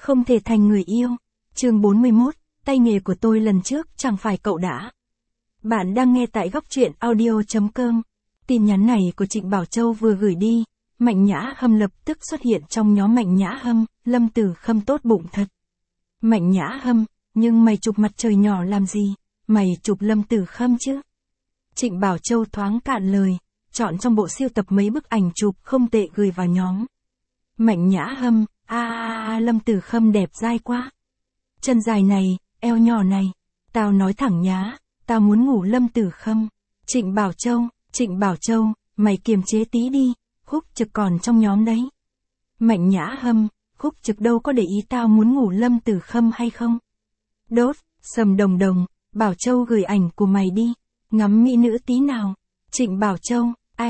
Không thể thành người yêu. Chương 41, tay nghề của tôi lần trước chẳng phải cậu đã. Bạn đang nghe tại góc truyện audio.com. Tin nhắn này của Trịnh Bảo Châu vừa gửi đi, Mạnh Nhã Hâm lập tức xuất hiện trong nhóm Mạnh Nhã Hâm, Lâm Tử Khâm tốt bụng thật. Mạnh Nhã Hâm, nhưng mày chụp mặt trời nhỏ làm gì, mày chụp Lâm Tử Khâm chứ? Trịnh Bảo Châu thoáng cạn lời, chọn trong bộ siêu tập mấy bức ảnh chụp không tệ gửi vào nhóm. Mạnh Nhã Hâm, Lâm Tử Khâm đẹp dai quá. Chân dài này, eo nhỏ này, tao nói thẳng nhá, tao muốn ngủ Lâm Tử Khâm. Trịnh Bảo Châu, mày kiềm chế tí đi, Khúc Trực còn trong nhóm đấy. Mạnh Nhã Hâm, Khúc Trực đâu có để ý tao muốn ngủ Lâm Tử Khâm hay không? Đốt, Sầm Đồng Đồng, Bảo Châu gửi ảnh của mày đi, ngắm mỹ nữ tí nào. Trịnh Bảo Châu,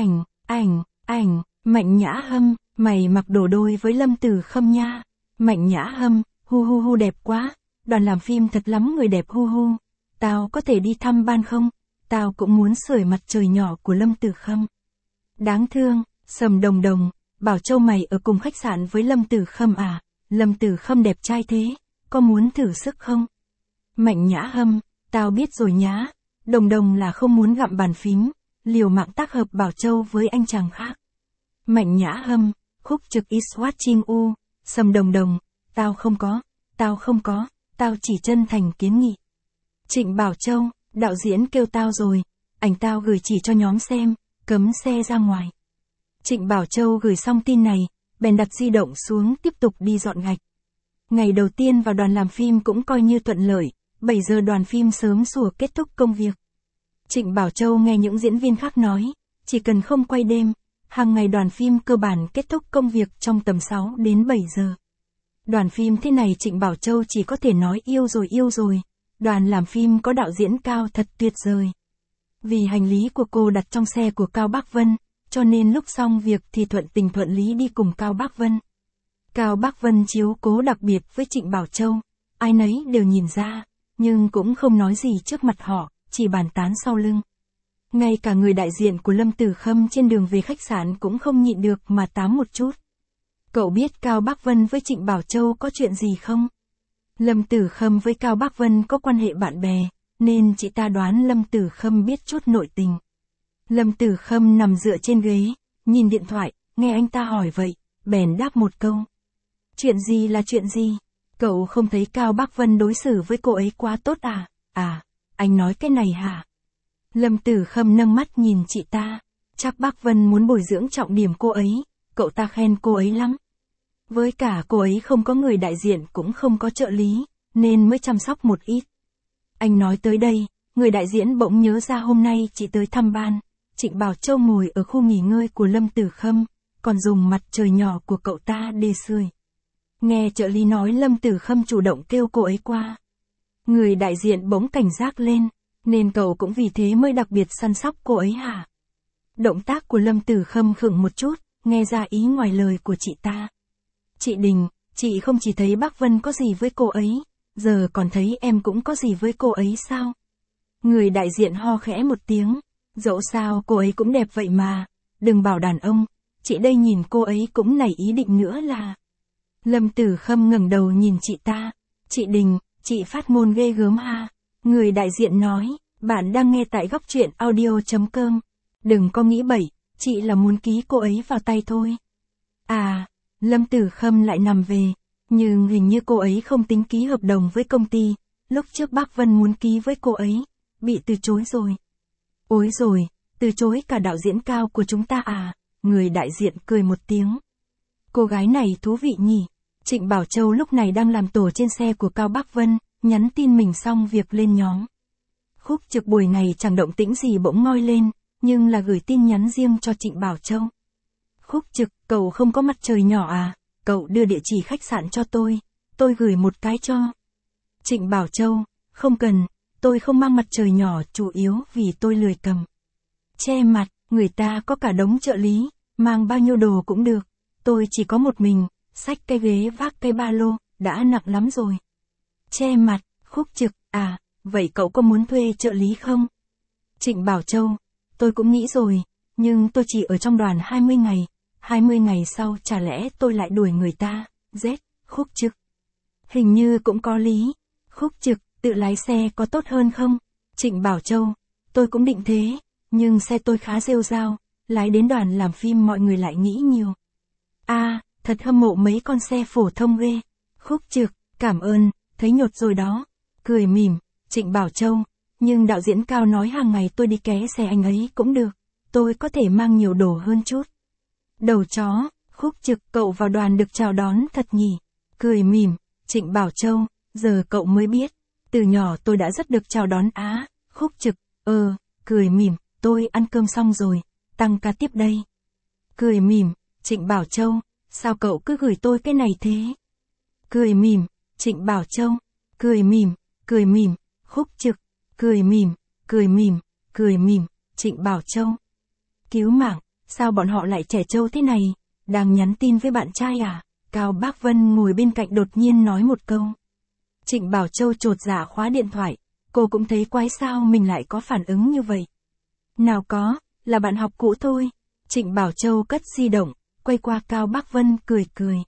ảnh, Mạnh Nhã Hâm, mày mặc đồ đôi với Lâm Tử Khâm nha. Mạnh Nhã Hâm, hu đẹp quá, đoàn làm phim thật lắm người đẹp hu. Tao có thể đi thăm ban không? Tao cũng muốn sưởi mặt trời nhỏ của Lâm Tử Khâm. Đáng thương, Sầm Đồng Đồng, Bảo Châu mày ở cùng khách sạn với Lâm Tử Khâm à? Lâm Tử Khâm đẹp trai thế, có muốn thử sức không? Mạnh Nhã Hâm, tao biết rồi nhá. Đồng Đồng là không muốn gặm bàn phím, liều mạng tác hợp Bảo Châu với anh chàng khác. Mạnh Nhã Hâm, Khúc Trực is watching you. Sầm Đồng Đồng, tao không có, tao chỉ chân thành kiến nghị. Trịnh Bảo Châu, đạo diễn kêu tao rồi, ảnh tao gửi chỉ cho nhóm xem, cấm xe ra ngoài. Trịnh Bảo Châu gửi xong tin này, bèn đặt di động xuống tiếp tục đi dọn gạch. Ngày đầu tiên vào đoàn làm phim cũng coi như thuận lợi, 7 giờ đoàn phim sớm sủa kết thúc công việc. Trịnh Bảo Châu nghe những diễn viên khác nói, chỉ cần không quay đêm, hàng ngày đoàn phim cơ bản kết thúc công việc trong tầm 6 đến 7 giờ. Đoàn phim thế này Trịnh Bảo Châu chỉ có thể nói yêu rồi. Đoàn làm phim có đạo diễn Cao thật tuyệt vời. Vì hành lý của cô đặt trong xe của Cao Bắc Vân, cho nên lúc xong việc thì thuận tình thuận lý đi cùng Cao Bắc Vân. Cao Bắc Vân chiếu cố đặc biệt với Trịnh Bảo Châu, ai nấy đều nhìn ra, nhưng cũng không nói gì trước mặt họ, chỉ bàn tán sau lưng. Ngay cả người đại diện của Lâm Tử Khâm trên đường về khách sạn cũng không nhịn được mà tám một chút. Cậu biết Cao Bắc Vân với Trịnh Bảo Châu có chuyện gì không? Lâm Tử Khâm với Cao Bắc Vân có quan hệ bạn bè, nên chị ta đoán Lâm Tử Khâm biết chút nội tình. Lâm Tử Khâm nằm dựa trên ghế, nhìn điện thoại, nghe anh ta hỏi vậy, bèn đáp một câu. Chuyện gì là chuyện gì? Cậu không thấy Cao Bắc Vân đối xử với cô ấy quá tốt à? À, anh nói cái này hả? Lâm Tử Khâm nâng mắt nhìn chị ta, chắc Bắc Vân muốn bồi dưỡng trọng điểm cô ấy, cậu ta khen cô ấy lắm. Với cả cô ấy không có người đại diện cũng không có trợ lý, nên mới chăm sóc một ít. Anh nói tới đây, người đại diện bỗng nhớ ra hôm nay chị tới thăm ban, Trịnh Bảo Châu ngồi ở khu nghỉ ngơi của Lâm Tử Khâm, còn dùng mặt trời nhỏ của cậu ta để sưởi. Nghe trợ lý nói Lâm Tử Khâm chủ động kêu cô ấy qua. Người đại diện bỗng cảnh giác lên, nên cậu cũng vì thế mới đặc biệt săn sóc cô ấy hả? Động tác của Lâm Tử Khâm khựng một chút, nghe ra ý ngoài lời của chị ta. Chị Đình, chị không chỉ thấy bác Vân có gì với cô ấy, giờ còn thấy em cũng có gì với cô ấy sao? Người đại diện ho khẽ một tiếng, dẫu sao cô ấy cũng đẹp vậy mà, đừng bảo đàn ông, chị đây nhìn cô ấy cũng nảy ý định nữa là. Lâm Tử Khâm ngẩng đầu nhìn chị ta, chị Đình, chị phát ngôn ghê gớm ha. Người đại diện nói, bạn đang nghe tại góc truyện audio.com, đừng có nghĩ bậy, chị là muốn ký cô ấy vào tay thôi. À, Lâm Tử Khâm lại nằm về, nhưng hình như cô ấy không tính ký hợp đồng với công ty, lúc trước bác Vân muốn ký với cô ấy, bị từ chối rồi. Ôi rồi, từ chối cả đạo diễn Cao của chúng ta à? Người đại diện cười một tiếng. Cô gái này thú vị nhỉ. Trịnh Bảo Châu lúc này đang làm tổ trên xe của Cao Bắc Vân, nhắn tin mình xong việc lên nhóm. Khúc Trực buổi ngày chẳng động tĩnh gì bỗng ngoi lên, nhưng là gửi tin nhắn riêng cho Trịnh Bảo Châu. Khúc Trực, cậu không có mặt trời nhỏ à? Cậu đưa địa chỉ khách sạn cho tôi gửi một cái cho. Trịnh Bảo Châu, không cần, tôi không mang mặt trời nhỏ chủ yếu vì tôi lười cầm. Che mặt, người ta có cả đống trợ lý, mang bao nhiêu đồ cũng được, tôi chỉ có một mình, xách cái ghế vác cái ba lô, đã nặng lắm rồi. Che mặt, Khúc Trực, à, vậy cậu có muốn thuê trợ lý không? Trịnh Bảo Châu, tôi cũng nghĩ rồi, nhưng tôi chỉ ở trong đoàn 20 ngày. 20 ngày sau chả lẽ tôi lại đuổi người ta, Khúc Trực. Hình như cũng có lý. Khúc Trực, tự lái xe có tốt hơn không? Trịnh Bảo Châu, tôi cũng định thế, nhưng xe tôi khá rêu rao, lái đến đoàn làm phim mọi người lại nghĩ nhiều. Thật hâm mộ mấy con xe phổ thông ghê. Khúc Trực, cảm ơn, thấy nhột rồi đó. Cười mỉm, Trịnh Bảo Châu, nhưng đạo diễn Cao nói hàng ngày tôi đi ké xe anh ấy cũng được, tôi có thể mang nhiều đồ hơn chút. Đầu chó, Khúc Trực, cậu vào đoàn được chào đón thật nhỉ. Cười mỉm, Trịnh Bảo Châu, giờ cậu mới biết, từ nhỏ tôi đã rất được chào đón á. Khúc Trực, cười mỉm, tôi ăn cơm xong rồi, tăng ca tiếp đây. Cười mỉm, Trịnh Bảo Châu, sao cậu cứ gửi tôi cái này thế? Cười mỉm, Trịnh Bảo Châu, cười mỉm, Khúc Trực, cười mỉm, Trịnh Bảo Châu. Cứu mạng, sao bọn họ lại trẻ trâu thế này, đang nhắn tin với bạn trai à? Cao Bác Vân ngồi bên cạnh đột nhiên nói một câu. Trịnh Bảo Châu chột dạ khóa điện thoại, cô cũng thấy quái sao mình lại có phản ứng như vậy. Nào có, là bạn học cũ thôi. Trịnh Bảo Châu cất di động, quay qua Cao Bác Vân cười.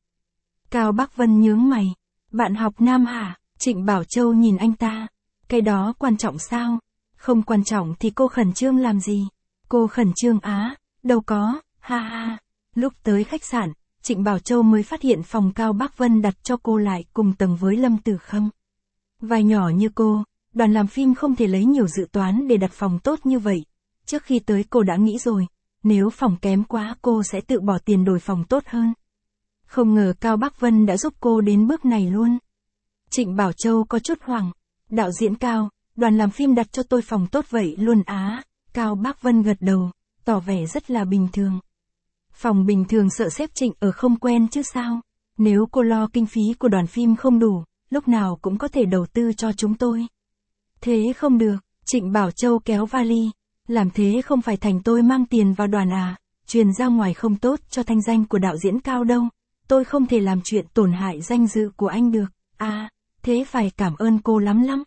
Cao Bác Vân nhướng mày, bạn học nam hả? Trịnh Bảo Châu nhìn anh ta, cái đó quan trọng sao? Không quan trọng thì cô khẩn trương làm gì? Cô khẩn trương á, đâu có, ha ha. Lúc tới khách sạn, Trịnh Bảo Châu mới phát hiện phòng Cao Bác Vân đặt cho cô lại cùng tầng với Lâm Tử Khâm. Vai nhỏ như cô, đoàn làm phim không thể lấy nhiều dự toán để đặt phòng tốt như vậy. Trước khi tới cô đã nghĩ rồi, nếu phòng kém quá cô sẽ tự bỏ tiền đổi phòng tốt hơn. Không ngờ Cao Bác Vân đã giúp cô đến bước này luôn. Trịnh Bảo Châu có chút hoảng, đạo diễn Cao, đoàn làm phim đặt cho tôi phòng tốt vậy luôn á. Cao Bác Vân gật đầu, tỏ vẻ rất là bình thường. Phòng bình thường sợ sếp Trịnh ở không quen chứ sao. Nếu cô lo kinh phí của đoàn phim không đủ, lúc nào cũng có thể đầu tư cho chúng tôi. Thế không được, Trịnh Bảo Châu kéo vali. Làm thế không phải thành tôi mang tiền vào đoàn à, truyền ra ngoài không tốt cho thanh danh của đạo diễn Cao đâu. Tôi không thể làm chuyện tổn hại danh dự của anh được. Thế phải cảm ơn cô lắm.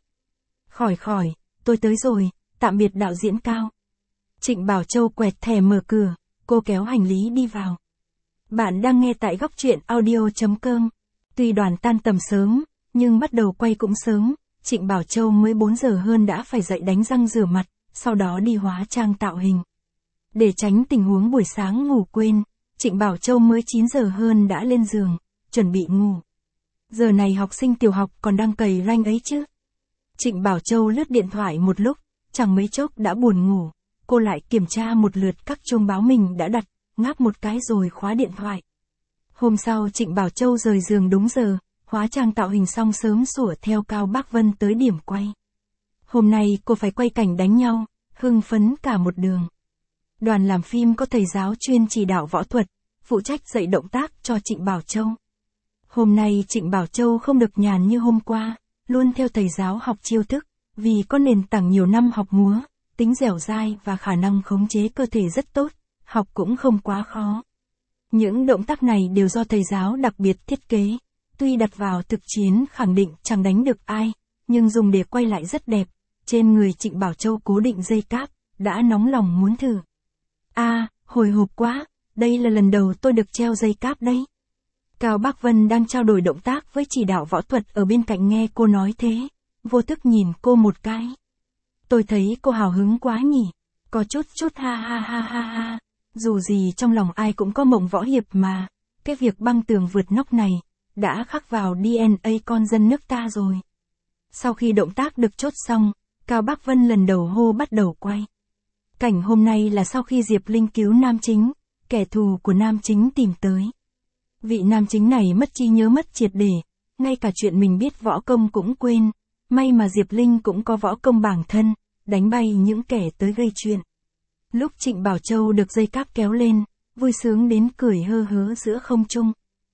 Khỏi, tôi tới rồi, tạm biệt đạo diễn Cao. Trịnh Bảo Châu quẹt thẻ mở cửa, cô kéo hành lý đi vào. Bạn đang nghe tại góc truyện audio.com. Tuy đoàn tan tầm sớm, nhưng bắt đầu quay cũng sớm, Trịnh Bảo Châu mới 4 giờ hơn đã phải dậy đánh răng rửa mặt, sau đó đi hóa trang tạo hình. Để tránh tình huống buổi sáng ngủ quên, Trịnh Bảo Châu mới 9 giờ hơn đã lên giường, chuẩn bị ngủ. Giờ này học sinh tiểu học còn đang cày ranh ấy chứ. Trịnh Bảo Châu lướt điện thoại một lúc, chẳng mấy chốc đã buồn ngủ, cô lại kiểm tra một lượt các chuông báo mình đã đặt, ngáp một cái rồi khóa điện thoại. Hôm sau Trịnh Bảo Châu rời giường đúng giờ, hóa trang tạo hình xong sớm sủa theo Cao Bác Vân tới điểm quay. Hôm nay cô phải quay cảnh đánh nhau, hưng phấn cả một đường. Đoàn làm phim có thầy giáo chuyên chỉ đạo võ thuật, phụ trách dạy động tác cho Trịnh Bảo Châu. Hôm nay Trịnh Bảo Châu không được nhàn như hôm qua, luôn theo thầy giáo học chiêu thức, vì có nền tảng nhiều năm học múa, tính dẻo dai và khả năng khống chế cơ thể rất tốt, học cũng không quá khó. Những động tác này đều do thầy giáo đặc biệt thiết kế, tuy đặt vào thực chiến khẳng định chẳng đánh được ai, nhưng dùng để quay lại rất đẹp. Trên người Trịnh Bảo Châu cố định dây cáp, đã nóng lòng muốn thử. Hồi hộp quá, đây là lần đầu tôi được treo dây cáp đấy. Cao Bác Vân đang trao đổi động tác với chỉ đạo võ thuật ở bên cạnh nghe cô nói thế, vô thức nhìn cô một cái. Tôi thấy cô hào hứng quá nhỉ, có chút ha. Dù gì trong lòng ai cũng có mộng võ hiệp mà, cái việc băng tường vượt nóc này, đã khắc vào DNA con dân nước ta rồi. Sau khi động tác được chốt xong, Cao Bác Vân lần đầu hô bắt đầu quay. Cảnh hôm nay là sau khi Diệp Linh cứu nam chính, kẻ thù của nam chính tìm tới. Vị nam chính này mất trí nhớ mất triệt để, ngay cả chuyện mình biết võ công cũng quên, may mà Diệp Linh cũng có võ công bản thân, đánh bay những kẻ tới gây chuyện. Lúc Trịnh Bảo Châu được dây cáp kéo lên, vui sướng đến cười hơ hớ giữa không trung.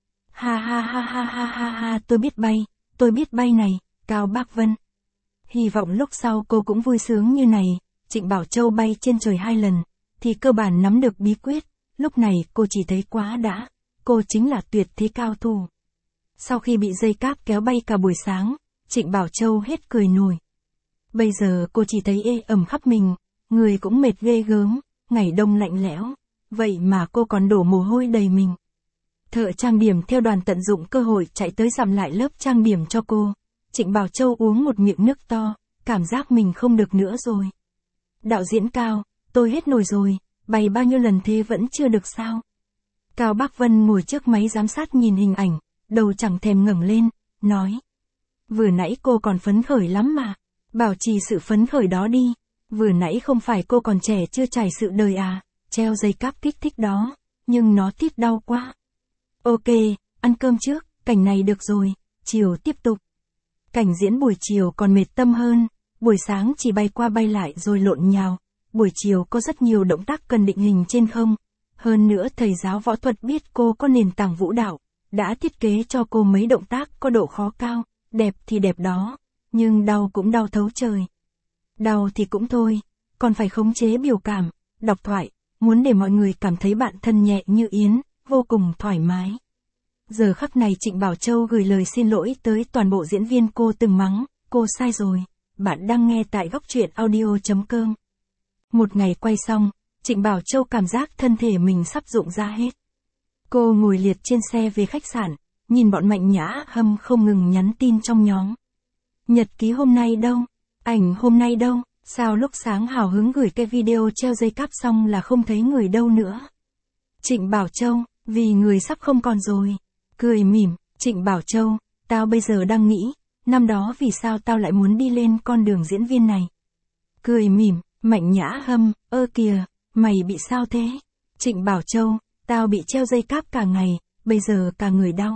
Ha, tôi biết bay này, Cao Bác Vân. Hy vọng lúc sau cô cũng vui sướng như này. Trịnh Bảo Châu bay trên trời 2 lần, thì cơ bản nắm được bí quyết, lúc này cô chỉ thấy quá đã, cô chính là tuyệt thế cao thủ. Sau khi bị dây cáp kéo bay cả buổi sáng, Trịnh Bảo Châu hết cười nổi. Bây giờ cô chỉ thấy ê ẩm khắp mình, người cũng mệt ghê gớm, ngày đông lạnh lẽo, vậy mà cô còn đổ mồ hôi đầy mình. Thợ trang điểm theo đoàn tận dụng cơ hội chạy tới dặm lại lớp trang điểm cho cô. Trịnh Bảo Châu uống một miệng nước to, cảm giác mình không được nữa rồi. Đạo diễn Cao, tôi hết nổi rồi, bày bao nhiêu lần thế vẫn chưa được sao? Cao Bắc Vân ngồi trước máy giám sát nhìn hình ảnh, đầu chẳng thèm ngẩng lên, nói. Vừa nãy cô còn phấn khởi lắm mà, bảo trì sự phấn khởi đó đi, vừa nãy không phải cô còn trẻ chưa trải sự đời à, treo dây cáp kích thích đó, nhưng nó tít đau quá. Ok, ăn cơm trước, cảnh này được rồi, chiều tiếp tục. Cảnh diễn buổi chiều còn mệt tâm hơn, buổi sáng chỉ bay qua bay lại rồi lộn nhào, buổi chiều có rất nhiều động tác cần định hình trên không. Hơn nữa thầy giáo võ thuật biết cô có nền tảng vũ đạo, đã thiết kế cho cô mấy động tác có độ khó cao, đẹp thì đẹp đó, nhưng đau cũng đau thấu trời. Đau thì cũng thôi, còn phải khống chế biểu cảm, đọc thoại, muốn để mọi người cảm thấy bạn thân nhẹ như yến, vô cùng thoải mái. Giờ khắc này Trịnh Bảo Châu gửi lời xin lỗi tới toàn bộ diễn viên cô từng mắng, cô sai rồi, bạn đang nghe tại góc truyện audio.com. Một ngày quay xong, Trịnh Bảo Châu cảm giác thân thể mình sắp rụng ra hết. Cô ngồi liệt trên xe về khách sạn, nhìn bọn Mạnh Nhã Hâm không ngừng nhắn tin trong nhóm. Nhật ký hôm nay đâu? Ảnh hôm nay đâu? Sao lúc sáng hào hứng gửi cái video treo dây cáp xong là không thấy người đâu nữa? Trịnh Bảo Châu, vì người sắp không còn rồi. Cười mỉm, Trịnh Bảo Châu, tao bây giờ đang nghĩ, năm đó vì sao tao lại muốn đi lên con đường diễn viên này. Cười mỉm, Mạnh Nhã Hâm, ơ kìa, mày bị sao thế? Trịnh Bảo Châu, tao bị treo dây cáp cả ngày, bây giờ cả người đau.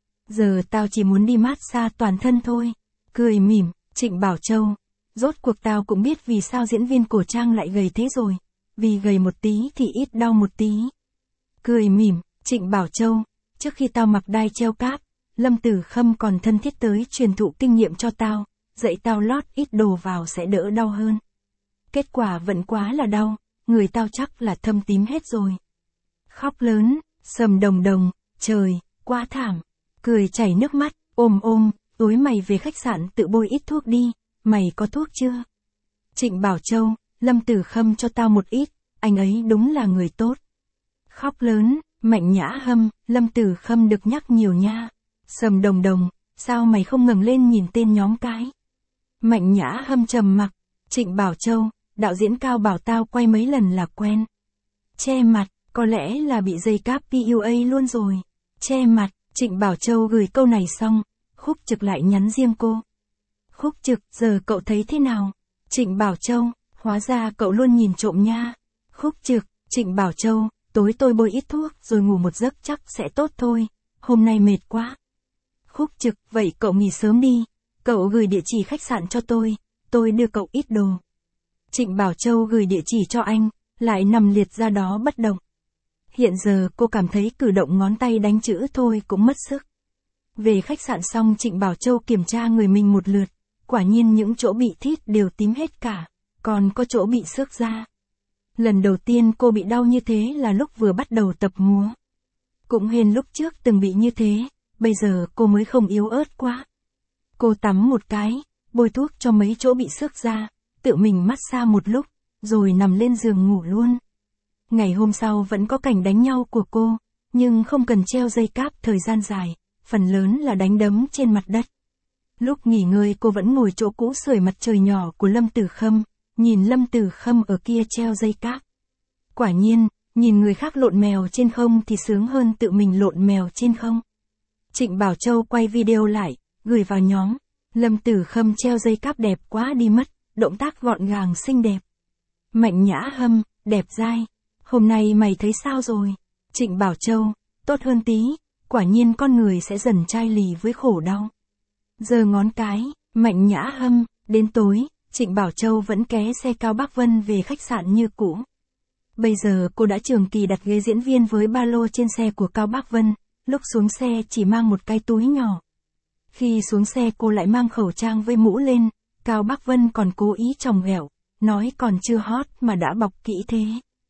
Giờ tao chỉ muốn đi massage toàn thân thôi. Cười mỉm, Trịnh Bảo Châu, rốt cuộc tao cũng biết vì sao diễn viên cổ trang lại gầy thế rồi. Vì gầy một tí thì ít đau một tí. Cười mỉm, Trịnh Bảo Châu, trước khi tao mặc đai treo cáp, Lâm Tử Khâm còn thân thiết tới truyền thụ kinh nghiệm cho tao, dạy tao lót ít đồ vào sẽ đỡ đau hơn. Kết quả vẫn quá là đau, người tao chắc là thâm tím hết rồi. Khóc lớn, Sầm Đồng Đồng, trời, quá thảm. Cười chảy nước mắt, ôm, tối mày về khách sạn tự bôi ít thuốc đi, mày có thuốc chưa? Trịnh Bảo Châu, Lâm Tử Khâm cho tao một ít, anh ấy đúng là người tốt. Khóc lớn, Mạnh Nhã Hâm, Lâm Tử Khâm được nhắc nhiều nha. Sầm Đồng Đồng, sao mày không ngẩng lên nhìn tên nhóm cái? Mạnh Nhã Hâm trầm mặc, Trịnh Bảo Châu, đạo diễn Cao bảo tao quay mấy lần là quen. Che mặt, có lẽ là bị dây cáp PUA luôn rồi. Che mặt, Trịnh Bảo Châu gửi câu này xong, Khúc Trực lại nhắn riêng cô. Khúc Trực, giờ cậu thấy thế nào? Trịnh Bảo Châu, hóa ra cậu luôn nhìn trộm nha. Khúc Trực, Trịnh Bảo Châu, tối tôi bôi ít thuốc rồi ngủ một giấc chắc sẽ tốt thôi, hôm nay mệt quá. Khúc Trực, vậy cậu nghỉ sớm đi, cậu gửi địa chỉ khách sạn cho tôi đưa cậu ít đồ. Trịnh Bảo Châu gửi địa chỉ cho anh, lại nằm liệt ra đó bất động. Hiện giờ cô cảm thấy cử động ngón tay đánh chữ thôi cũng mất sức. Về khách sạn xong Trịnh Bảo Châu kiểm tra người mình một lượt, quả nhiên những chỗ bị thít đều tím hết cả, còn có chỗ bị xước da. Lần đầu tiên cô bị đau như thế là lúc vừa bắt đầu tập múa. Cũng hên lúc trước từng bị như thế, bây giờ cô mới không yếu ớt quá. Cô tắm một cái, bôi thuốc cho mấy chỗ bị xước da, tự mình massage một lúc, rồi nằm lên giường ngủ luôn. Ngày hôm sau vẫn có cảnh đánh nhau của cô, nhưng không cần treo dây cáp thời gian dài, phần lớn là đánh đấm trên mặt đất. Lúc nghỉ ngơi cô vẫn ngồi chỗ cũ sưởi mặt trời nhỏ của Lâm Tử Khâm, nhìn Lâm Tử Khâm ở kia treo dây cáp. Quả nhiên, nhìn người khác lộn mèo trên không thì sướng hơn tự mình lộn mèo trên không. Trịnh Bảo Châu quay video lại, gửi vào nhóm. Lâm Tử Khâm treo dây cáp đẹp quá đi mất, động tác gọn gàng xinh đẹp. Mạnh Nhã Hâm, đẹp dai. Hôm nay mày thấy sao rồi? Trịnh Bảo Châu, tốt hơn tí, quả nhiên con người sẽ dần chai lì với khổ đau. Giơ ngón cái, Mạnh Nhã Hâm, đến tối, Trịnh Bảo Châu vẫn ké xe Cao Bắc Vân về khách sạn như cũ. Bây giờ cô đã trường kỳ đặt ghế diễn viên với ba lô trên xe của Cao Bắc Vân, lúc xuống xe chỉ mang một cái túi nhỏ. Khi xuống xe cô lại mang khẩu trang với mũ lên, Cao Bắc Vân còn cố ý chòng ghẹo, nói còn chưa hot mà đã bọc kỹ thế.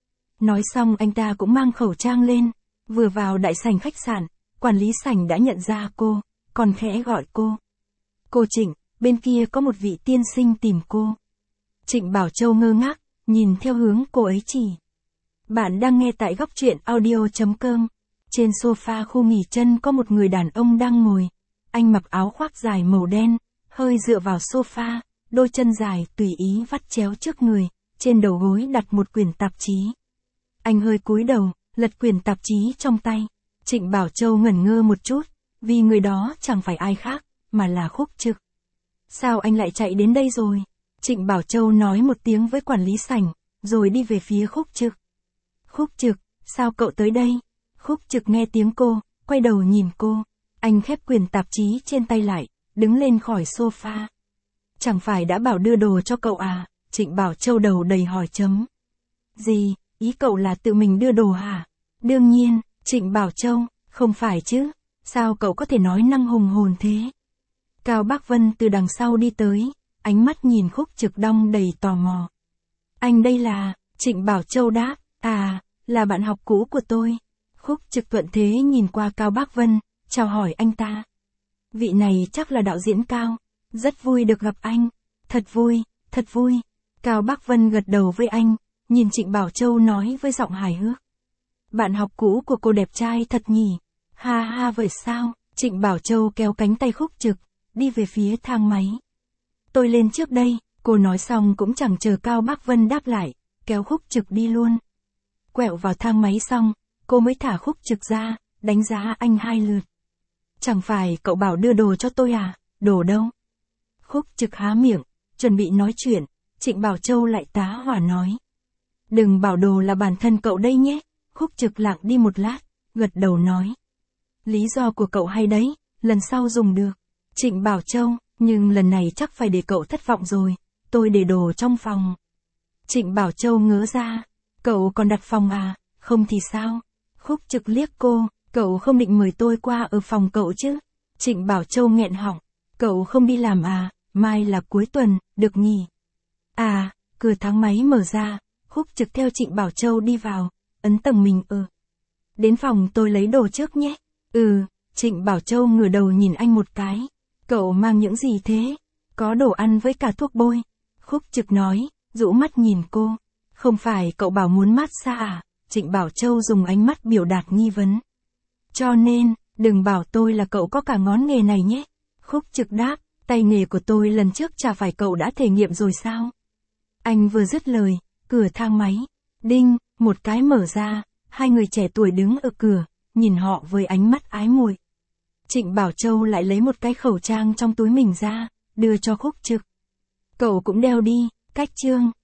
Nói xong anh ta cũng mang khẩu trang lên, vừa vào đại sảnh khách sạn, quản lý sảnh đã nhận ra cô, còn khẽ gọi cô. Cô Trịnh, bên kia có một vị tiên sinh tìm cô. Trịnh Bảo Châu ngơ ngác, nhìn theo hướng cô ấy chỉ. Bạn đang nghe tại góc truyện audio.com. Trên sofa khu nghỉ chân có một người đàn ông đang ngồi. Anh mặc áo khoác dài màu đen, hơi dựa vào sofa, đôi chân dài tùy ý vắt chéo trước người, trên đầu gối đặt một quyển tạp chí. Anh hơi cúi đầu, lật quyển tạp chí trong tay. Trịnh Bảo Châu ngẩn ngơ một chút, vì người đó chẳng phải ai khác, mà là Khúc Trực. Sao anh lại chạy đến đây rồi? Trịnh Bảo Châu nói một tiếng với quản lý sảnh, rồi đi về phía Khúc Trực. Khúc Trực, sao cậu tới đây? Khúc Trực nghe tiếng cô, quay đầu nhìn cô. Anh khép quyển tạp chí trên tay lại, đứng lên khỏi sofa. Chẳng phải đã bảo đưa đồ cho cậu à? Trịnh Bảo Châu đầu đầy hỏi chấm. Gì, ý cậu là tự mình đưa đồ hả? Đương nhiên, Trịnh Bảo Châu, không phải chứ, sao cậu có thể nói năng hùng hồn thế? Cao Bác Vân từ đằng sau đi tới, ánh mắt nhìn Khúc Trực đong đầy tò mò. Anh đây là, Trịnh Bảo Châu đáp, là bạn học cũ của tôi. Khúc Trực thuận thế nhìn qua Cao Bác Vân, chào hỏi anh ta. Vị này chắc là đạo diễn Cao, rất vui được gặp anh. Thật vui, thật vui. Cao Bác Vân gật đầu với anh, nhìn Trịnh Bảo Châu nói với giọng hài hước. Bạn học cũ của cô đẹp trai thật nhỉ? Ha ha vậy sao? Trịnh Bảo Châu kéo cánh tay Khúc Trực, đi về phía thang máy. Tôi lên trước đây, cô nói xong cũng chẳng chờ Cao Bác Vân đáp lại, kéo Khúc Trực đi luôn. Quẹo vào thang máy xong, cô mới thả Khúc Trực ra, đánh giá anh 2 lượt. Chẳng phải cậu bảo đưa đồ cho tôi à? Đồ đâu? Khúc Trực há miệng, chuẩn bị nói chuyện, Trịnh Bảo Châu lại tá hỏa nói. Đừng bảo đồ là bản thân cậu đây nhé. Khúc Trực lặng đi một lát, gật đầu nói. Lý do của cậu hay đấy, lần sau dùng được. Trịnh Bảo Châu, nhưng lần này chắc phải để cậu thất vọng rồi, tôi để đồ trong phòng. Trịnh Bảo Châu ngớ ra, cậu còn đặt phòng à, không thì sao? Khúc Trực liếc cô, cậu không định mời tôi qua ở phòng cậu chứ? Trịnh Bảo Châu nghẹn họng, cậu không đi làm à, mai là cuối tuần, được nhỉ? Cửa thang máy mở ra, Khúc Trực theo Trịnh Bảo Châu đi vào, ấn tầng mình Đến phòng tôi lấy đồ trước nhé. Trịnh Bảo Châu ngửa đầu nhìn anh một cái. Cậu mang những gì thế? Có đồ ăn với cả thuốc bôi. Khúc Trực nói, rũ mắt nhìn cô. Không phải cậu bảo muốn massage à? Trịnh Bảo Châu dùng ánh mắt biểu đạt nghi vấn. Cho nên, đừng bảo tôi là cậu có cả ngón nghề này nhé. Khúc Trực đáp, tay nghề của tôi lần trước chả phải cậu đã thể nghiệm rồi sao? Anh vừa dứt lời, cửa thang máy. Đinh, một cái mở ra, 2 người trẻ tuổi đứng ở cửa, nhìn họ với ánh mắt ái muội. Trịnh Bảo Châu lại lấy một cái khẩu trang trong túi mình ra, đưa cho Khúc Trực. Cậu cũng đeo đi, cách chương.